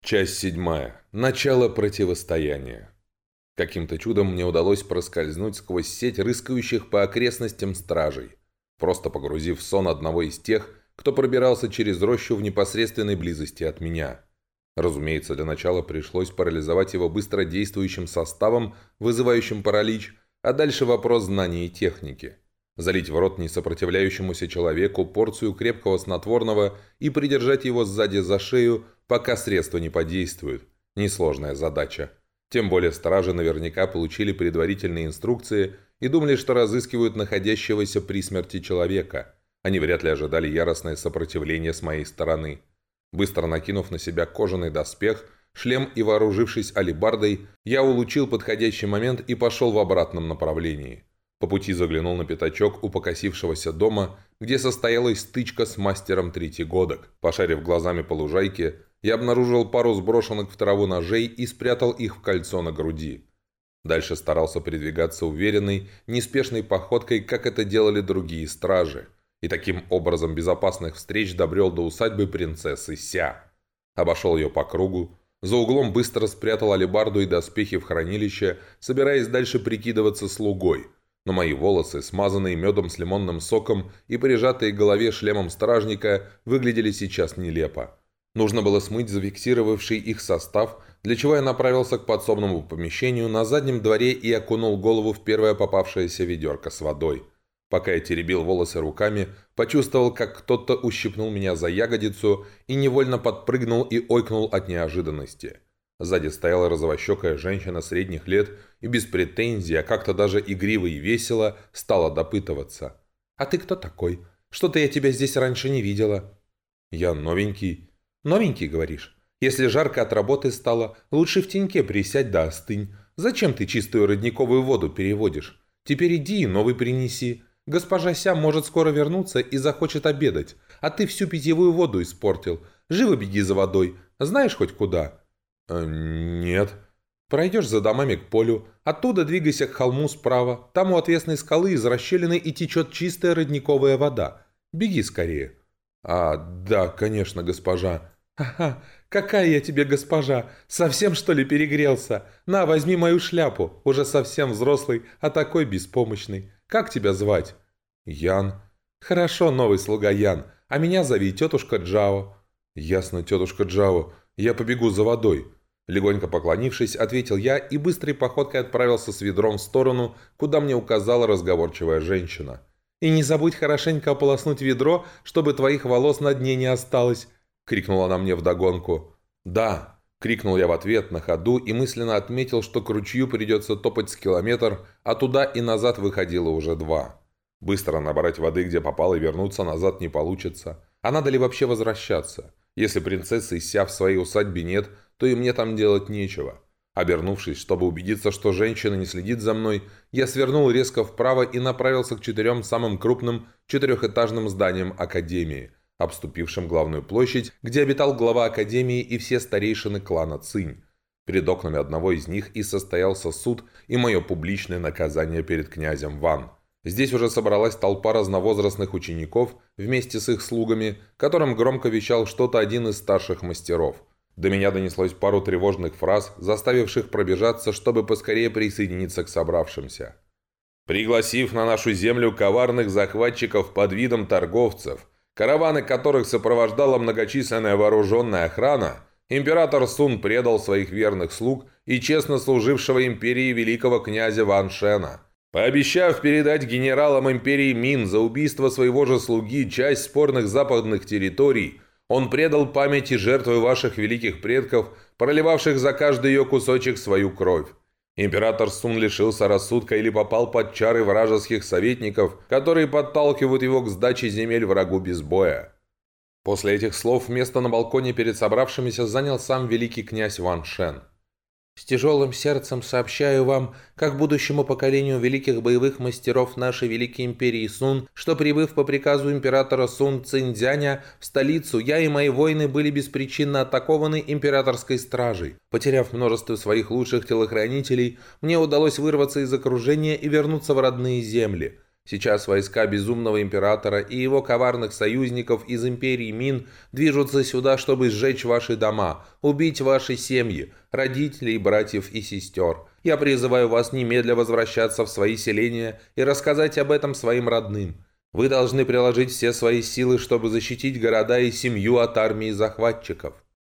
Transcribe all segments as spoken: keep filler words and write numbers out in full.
Часть седьмая. Начало противостояния. Каким-то чудом мне удалось проскользнуть сквозь сеть рыскающих по окрестностям стражей, просто погрузив в сон одного из тех, кто пробирался через рощу в непосредственной близости от меня. Разумеется, для начала пришлось парализовать его быстродействующим составом, вызывающим паралич, а дальше вопрос знаний и техники. Залить в рот несопротивляющемуся человеку порцию крепкого снотворного и придержать его сзади за шею, пока средство не подействует. Несложная задача. Тем более стражи наверняка получили предварительные инструкции и думали, что разыскивают находящегося при смерти человека. Они вряд ли ожидали яростное сопротивление с моей стороны. Быстро накинув на себя кожаный доспех, шлем и вооружившись алебардой, я улучил подходящий момент и пошел в обратном направлении. По пути заглянул на пятачок у покосившегося дома, где состоялась стычка с мастером третьегодок. Пошарив глазами по лужайке, я обнаружил пару сброшенных в траву ножей и спрятал их в кольцо на груди. Дальше старался передвигаться уверенной, неспешной походкой, как это делали другие стражи, и таким образом безопасных встреч добрел до усадьбы принцессы Ся. Обошел ее по кругу, за углом быстро спрятал алебарду и доспехи в хранилище, собираясь дальше прикидываться слугой. Но мои волосы, смазанные медом с лимонным соком и прижатые к голове шлемом стражника, выглядели сейчас нелепо. Нужно было смыть зафиксировавший их состав, для чего я направился к подсобному помещению на заднем дворе и окунул голову в первое попавшееся ведерко с водой. Пока я теребил волосы руками, почувствовал, как кто-то ущипнул меня за ягодицу и невольно подпрыгнул и ойкнул от неожиданности. Сзади стояла розовощекая женщина средних лет и без претензий, а как-то даже игриво и весело стала допытываться. «А ты кто такой? Что-то я тебя здесь раньше не видела». «Я новенький». «Новенький, говоришь? Если жарко от работы стало, лучше в теньке присядь да остынь. Зачем ты чистую родниковую воду переводишь? Теперь иди и новый принеси. Госпожа Ся может скоро вернуться и захочет обедать, а ты всю питьевую воду испортил. Живо беги за водой. Знаешь хоть куда?» «Э, «Нет». «Пройдешь за домами к полю, оттуда двигайся к холму справа, там у отвесной скалы из расщелины и течет чистая родниковая вода. Беги скорее». «А, да, конечно, госпожа». «Ага, какая я тебе госпожа! Совсем, что ли, перегрелся? На, возьми мою шляпу, уже совсем взрослый, а такой беспомощный. Как тебя звать?» «Ян». «Хорошо, новый слуга Ян, а меня зови тетушка Джао». «Ясно, тетушка Джао, я побегу за водой». Легонько поклонившись, ответил я и быстрой походкой отправился с ведром в сторону, куда мне указала разговорчивая женщина. «И не забудь хорошенько ополоснуть ведро, чтобы твоих волос на дне не осталось», — крикнула она мне вдогонку. «Да», — крикнул я в ответ на ходу и мысленно отметил, что к ручью придется топать с километр, а туда и назад выходило уже два. Быстро набрать воды, где попало, и вернуться назад не получится. А надо ли вообще возвращаться? Если принцессы Ся в своей усадьбе нет, то и мне там делать нечего. Обернувшись, чтобы убедиться, что женщина не следит за мной, я свернул резко вправо и направился к четырем самым крупным четырехэтажным зданиям Академии, обступившим главную площадь, где обитал глава Академии и все старейшины клана Цинь. Перед окнами одного из них и состоялся суд и мое публичное наказание перед князем Ван. Здесь уже собралась толпа разновозрастных учеников вместе с их слугами, которым громко вещал что-то один из старших мастеров. До меня донеслось пару тревожных фраз, заставивших пробежаться, чтобы поскорее присоединиться к собравшимся. «Пригласив на нашу землю коварных захватчиков под видом торговцев, караваны которых сопровождала многочисленная вооруженная охрана, император Сун предал своих верных слуг и честно служившего империи великого князя Ван Шена. Пообещав передать генералам империи Мин за убийство своего же слуги часть спорных западных территорий, он предал памяти жертвы ваших великих предков, проливавших за каждый ее кусочек свою кровь. Император Сун лишился рассудка или попал под чары вражеских советников, которые подталкивают его к сдаче земель врагу без боя». После этих слов место на балконе перед собравшимися занял сам великий князь Ван Шен. «С тяжелым сердцем сообщаю вам, как будущему поколению великих боевых мастеров нашей великой империи Сун, что, прибыв по приказу императора Сун Цинцзяня в столицу, я и мои воины были беспричинно атакованы императорской стражей. Потеряв множество своих лучших телохранителей, мне удалось вырваться из окружения и вернуться в родные земли. Сейчас войска Безумного Императора и его коварных союзников из Империи Мин движутся сюда, чтобы сжечь ваши дома, убить ваши семьи, родителей, братьев и сестер. Я призываю вас немедля возвращаться в свои селения и рассказать об этом своим родным. Вы должны приложить все свои силы, чтобы защитить города и семью от армии захватчиков».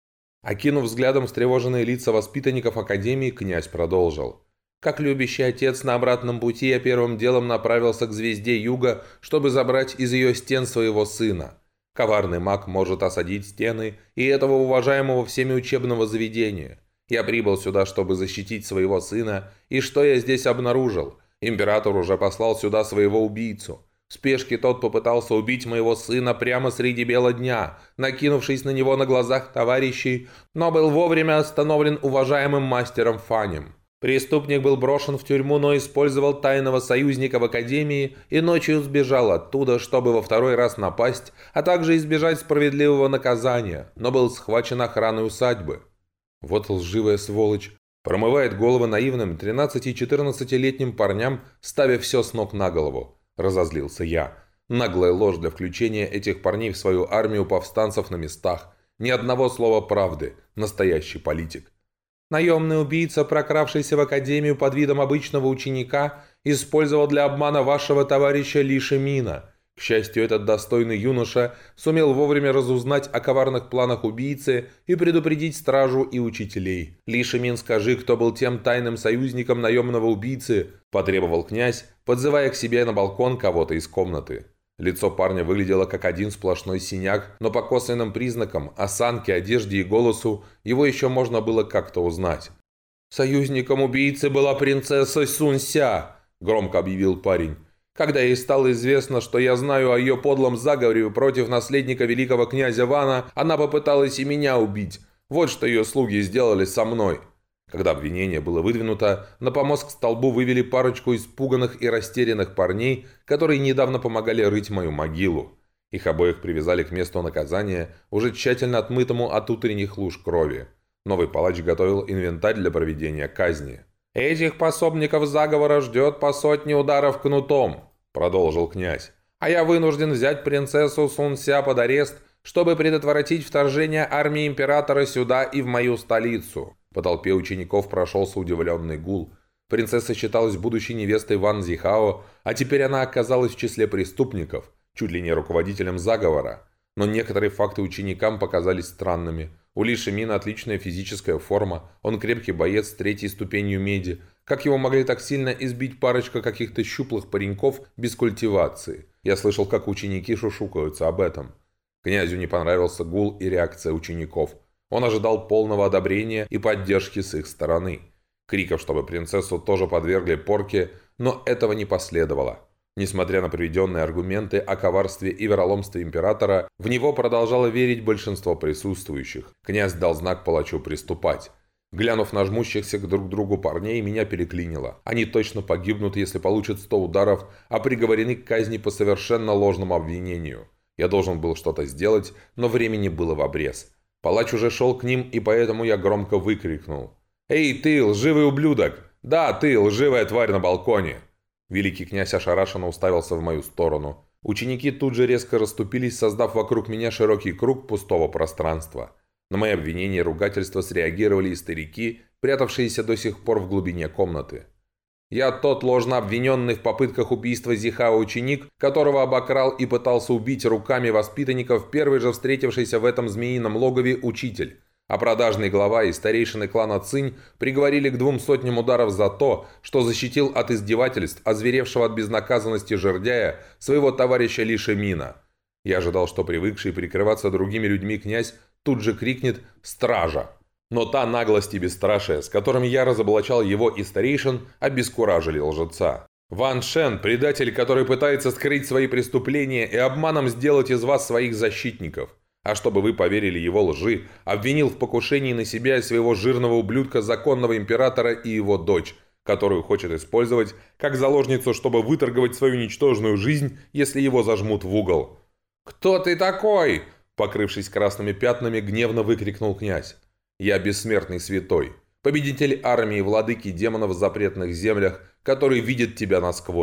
Окинув взглядом встревоженные лица воспитанников Академии, князь продолжил. «Как любящий отец на обратном пути я первым делом направился к звезде Юга, чтобы забрать из ее стен своего сына. Коварный маг может осадить стены и этого уважаемого всеми учебного заведения. Я прибыл сюда, чтобы защитить своего сына, и что я здесь обнаружил? Император уже послал сюда своего убийцу. В спешке тот попытался убить моего сына прямо среди бела дня, накинувшись на него на глазах товарищей, но был вовремя остановлен уважаемым мастером Фанем. Преступник был брошен в тюрьму, но использовал тайного союзника в Академии и ночью сбежал оттуда, чтобы во второй раз напасть, а также избежать справедливого наказания, но был схвачен охраной усадьбы». Вот лживая сволочь. Промывает головы наивным тринадцати-четырнадцатилетним парням, ставя все с ног на голову. Разозлился я. Наглая ложь для включения этих парней в свою армию повстанцев на местах. Ни одного слова правды. Настоящий политик. Наемный убийца, прокравшийся в Академию под видом обычного ученика, использовал для обмана вашего товарища Ли Шимина. К счастью, этот достойный юноша сумел вовремя разузнать о коварных планах убийцы и предупредить стражу и учителей. «Ли Шимин, скажи, кто был тем тайным союзником наемного убийцы?» – потребовал князь, подзывая к себе на балкон кого-то из комнаты. Лицо парня выглядело как один сплошной синяк, но по косвенным признакам, осанке, одежде и голосу его еще можно было как-то узнать. «Союзником убийцы была принцесса Сунся», – громко объявил парень. «Когда ей стало известно, что я знаю о ее подлом заговоре против наследника великого князя Вана, она попыталась и меня убить. Вот что ее слуги сделали со мной». Когда обвинение было выдвинуто, на помост к столбу вывели парочку испуганных и растерянных парней, которые недавно помогали рыть мою могилу. Их обоих привязали к месту наказания, уже тщательно отмытому от утренних луж крови. Новый палач готовил инвентарь для проведения казни. «Этих пособников заговора ждет по сотне ударов кнутом», — продолжил князь. «А я вынужден взять принцессу Сунся под арест, чтобы предотвратить вторжение армии императора сюда и в мою столицу». По толпе учеников прошелся удивленный гул. Принцесса считалась будущей невестой Ван Зихао, а теперь она оказалась в числе преступников, чуть ли не руководителем заговора. Но некоторые факты ученикам показались странными. У Ли Шимина отличная физическая форма, он крепкий боец с третьей ступенью меди. Как его могли так сильно избить парочка каких-то щуплых пареньков без культивации? Я слышал, как ученики шушукаются об этом. Князю не понравился гул и реакция учеников. Он ожидал полного одобрения и поддержки с их стороны. Криков, чтобы принцессу тоже подвергли порке, но этого не последовало. Несмотря на приведенные аргументы о коварстве и вероломстве императора, в него продолжало верить большинство присутствующих. Князь дал знак палачу приступать. Глянув на жмущихся друг к другу парней, меня переклинило. Они точно погибнут, если получат сто ударов, а приговорены к казни по совершенно ложному обвинению. Я должен был что-то сделать, но времени было в обрез. Палач уже шел к ним, и поэтому я громко выкрикнул. «Эй, ты, лживый ублюдок! Да, ты, лживая тварь на балконе!» Великий князь ошарашенно уставился в мою сторону. Ученики тут же резко расступились, создав вокруг меня широкий круг пустого пространства. На мои обвинения и ругательства среагировали и старики, прятавшиеся до сих пор в глубине комнаты. «Я тот ложно обвиненный в попытках убийства Зихао ученик, которого обокрал и пытался убить руками воспитанников первый же встретившийся в этом змеином логове учитель. А продажный глава и старейшины клана Цинь приговорили к двум сотням ударов за то, что защитил от издевательств, озверевшего от безнаказанности жердяя, своего товарища Ли Шимина. Я ожидал, что привыкший прикрываться другими людьми князь тут же крикнет «Стража!». Но та наглость и бесстрашие, с которыми я разоблачал его и старейшин, обескуражили лжеца. «Ван Шен – предатель, который пытается скрыть свои преступления и обманом сделать из вас своих защитников. А чтобы вы поверили его лжи, обвинил в покушении на себя и своего жирного ублюдка законного императора и его дочь, которую хочет использовать как заложницу, чтобы выторговать свою ничтожную жизнь, если его зажмут в угол». «Кто ты такой?» – покрывшись красными пятнами, гневно выкрикнул князь. «Я бессмертный святой, победитель армии владыки демонов в запретных землях, который видит тебя насквозь.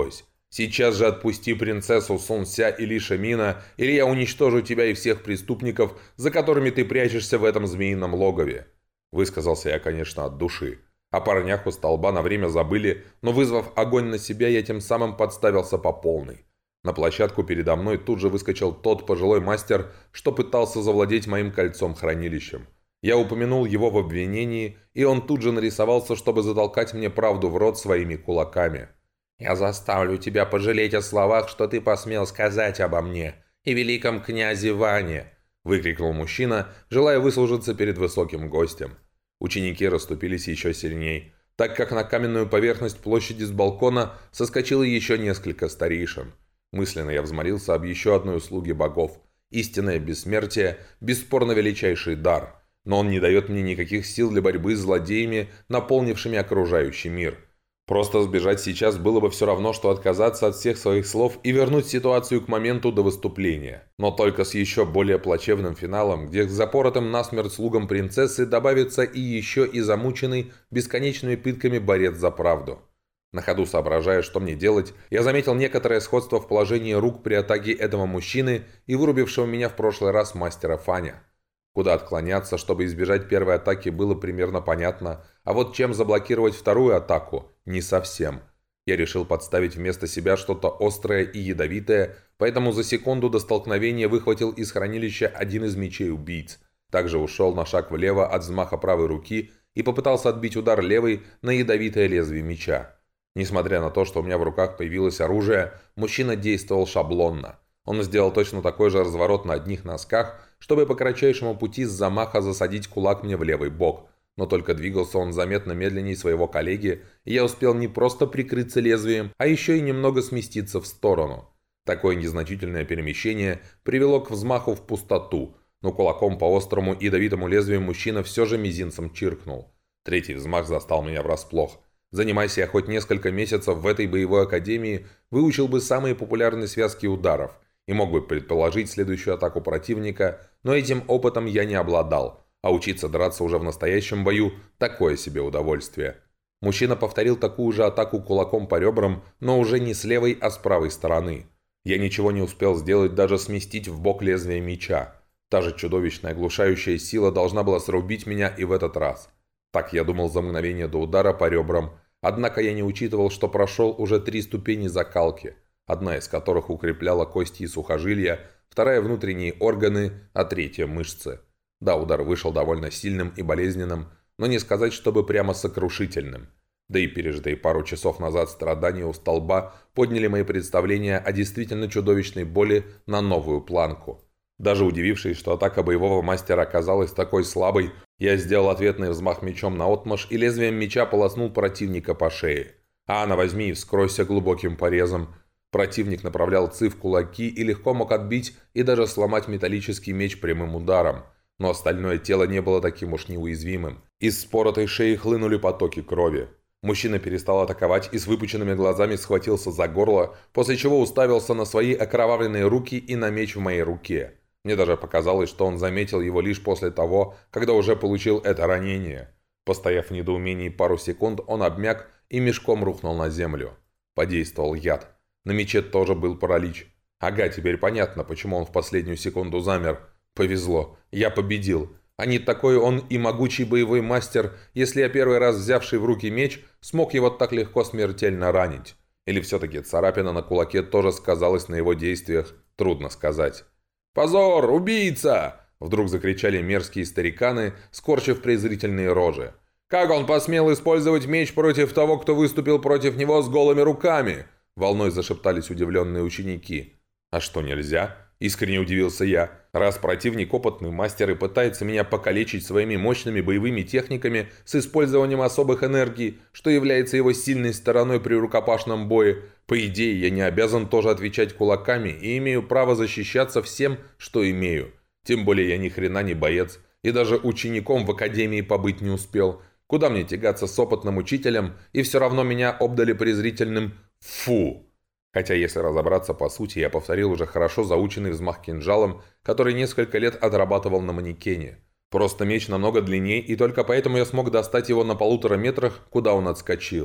Сейчас же отпусти принцессу Сунся и Ли Шамина, или я уничтожу тебя и всех преступников, за которыми ты прячешься в этом змеином логове». Высказался я, конечно, от души. О парнях у столба на время забыли, но вызвав огонь на себя, я тем самым подставился по полной. На площадку передо мной тут же выскочил тот пожилой мастер, что пытался завладеть моим кольцом-хранилищем. Я упомянул его в обвинении, и он тут же нарисовался, чтобы затолкать мне правду в рот своими кулаками. «Я заставлю тебя пожалеть о словах, что ты посмел сказать обо мне и великом князе Ване!» – выкрикнул мужчина, желая выслужиться перед высоким гостем. Ученики расступились еще сильней, так как на каменную поверхность площади с балкона соскочило еще несколько старейшин. Мысленно я взмолился об еще одной услуге богов. Истинное бессмертие – бесспорно величайший дар, но он не дает мне никаких сил для борьбы с злодеями, наполнившими окружающий мир. Просто сбежать сейчас было бы все равно, что отказаться от всех своих слов и вернуть ситуацию к моменту до выступления. Но только с еще более плачевным финалом, где к запоротым насмерть слугам принцессы добавится и еще и замученный бесконечными пытками борец за правду. На ходу соображая, что мне делать, я заметил некоторое сходство в положении рук при атаке этого мужчины и вырубившего меня в прошлый раз мастера Фаня. Куда отклоняться, чтобы избежать первой атаки, было примерно понятно, а вот чем заблокировать вторую атаку – не совсем. Я решил подставить вместо себя что-то острое и ядовитое, поэтому за секунду до столкновения выхватил из хранилища один из мечей убийц. Также ушел на шаг влево от взмаха правой руки и попытался отбить удар левой на ядовитое лезвие меча. Несмотря на то, что у меня в руках появилось оружие, мужчина действовал шаблонно. Он сделал точно такой же разворот на одних носках, чтобы по кратчайшему пути с замаха засадить кулак мне в левый бок. Но только двигался он заметно медленнее своего коллеги, и я успел не просто прикрыться лезвием, а еще и немного сместиться в сторону. Такое незначительное перемещение привело к взмаху в пустоту, но кулаком по острому и ядовитому лезвию мужчина все же мизинцем чиркнул. Третий взмах застал меня врасплох. Занимайся я хоть несколько месяцев в этой боевой академии, выучил бы самые популярные связки ударов и мог бы предположить следующую атаку противника, но этим опытом я не обладал, а учиться драться уже в настоящем бою – такое себе удовольствие. Мужчина повторил такую же атаку кулаком по ребрам, но уже не с левой, а с правой стороны. Я ничего не успел сделать, даже сместить в бок лезвие меча. Та же чудовищная оглушающая сила должна была срубить меня и в этот раз. Так я думал за мгновение до удара по ребрам, однако я не учитывал, что прошел уже три ступени закалки, одна из которых укрепляла кости и сухожилия, вторая – внутренние органы, а третья – мышцы. Да, удар вышел довольно сильным и болезненным, но не сказать, чтобы прямо сокрушительным. Да и пережитые пару часов назад страдания у столба подняли мои представления о действительно чудовищной боли на новую планку. Даже удивившись, что атака боевого мастера оказалась такой слабой, я сделал ответный взмах мечом наотмашь и лезвием меча полоснул противника по шее. «А, на возьми и вскройся глубоким порезом». Противник направлял ци в кулаки и легко мог отбить и даже сломать металлический меч прямым ударом. Но остальное тело не было таким уж неуязвимым. Из споротой шеи хлынули потоки крови. Мужчина перестал атаковать и с выпученными глазами схватился за горло, после чего уставился на свои окровавленные руки и на меч в моей руке. Мне даже показалось, что он заметил его лишь после того, когда уже получил это ранение. Постояв в недоумении пару секунд, он обмяк и мешком рухнул на землю. Подействовал яд. На мече тоже был паралич. Ага, теперь понятно, почему он в последнюю секунду замер. Повезло. Я победил. А не такой он и могучий боевой мастер, если я первый раз взявший в руки меч, смог его так легко смертельно ранить. Или все-таки царапина на кулаке тоже сказалась на его действиях, трудно сказать. «Позор! Убийца!» – вдруг закричали мерзкие стариканы, скорчив презрительные рожи. «Как он посмел использовать меч против того, кто выступил против него с голыми руками?» – волной зашептались удивленные ученики. «А что, нельзя?» – искренне удивился я. «Раз противник опытный мастер и пытается меня покалечить своими мощными боевыми техниками с использованием особых энергий, что является его сильной стороной при рукопашном бое, по идее я не обязан тоже отвечать кулаками и имею право защищаться всем, что имею. Тем более я ни хрена не боец и даже учеником в академии побыть не успел. Куда мне тягаться с опытным учителем, и все равно меня обдали презрительным «фу». Хотя, если разобраться по сути, я повторил уже хорошо заученный взмах кинжалом, который несколько лет отрабатывал на манекене. Просто меч намного длиннее, и только поэтому я смог достать его на полутора метрах, куда он отскочил.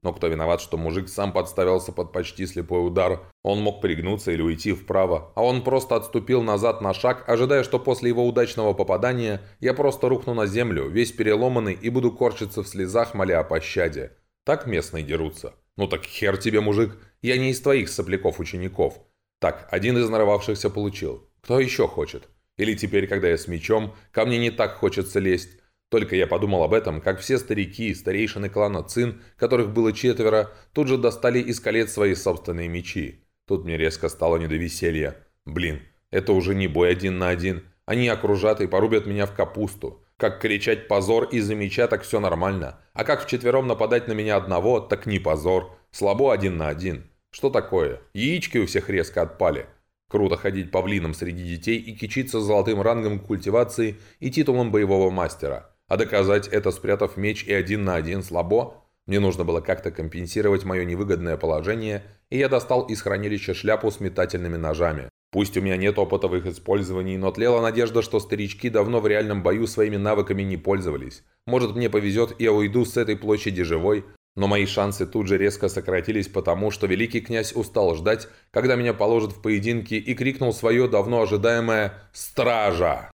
Но кто виноват, что мужик сам подставился под почти слепой удар? Он мог пригнуться или уйти вправо, а он просто отступил назад на шаг, ожидая, что после его удачного попадания я просто рухну на землю, весь переломанный, и буду корчиться в слезах, моля о пощаде. Так местные дерутся. Ну так хер тебе, мужик, я не из твоих сопляков-учеников. Так, один из нарывавшихся получил. Кто еще хочет? Или теперь, когда я с мечом, ко мне не так хочется лезть? Только я подумал об этом, как все старики, старейшины клана Цин, которых было четверо, тут же достали из колец свои собственные мечи. Тут мне резко стало не до веселья. Блин, это уже не бой один на один. Они окружат и порубят меня в капусту. Как кричать «позор» из-за меча, так все нормально. А как вчетвером нападать на меня одного, так не позор. Слабо один на один. Что такое? Яички у всех резко отпали. Круто ходить павлином среди детей и кичиться золотым рангом культивации и титулом боевого мастера. А доказать это, спрятав меч и один на один, слабо? Мне нужно было как-то компенсировать мое невыгодное положение, и я достал из хранилища шляпу с метательными ножами. Пусть у меня нет опыта в их использовании, но тлела надежда, что старички давно в реальном бою своими навыками не пользовались. Может, мне повезет, и я уйду с этой площади живой, но мои шансы тут же резко сократились, потому что великий князь устал ждать, когда меня положат в поединки, и крикнул свое давно ожидаемое «Стража!».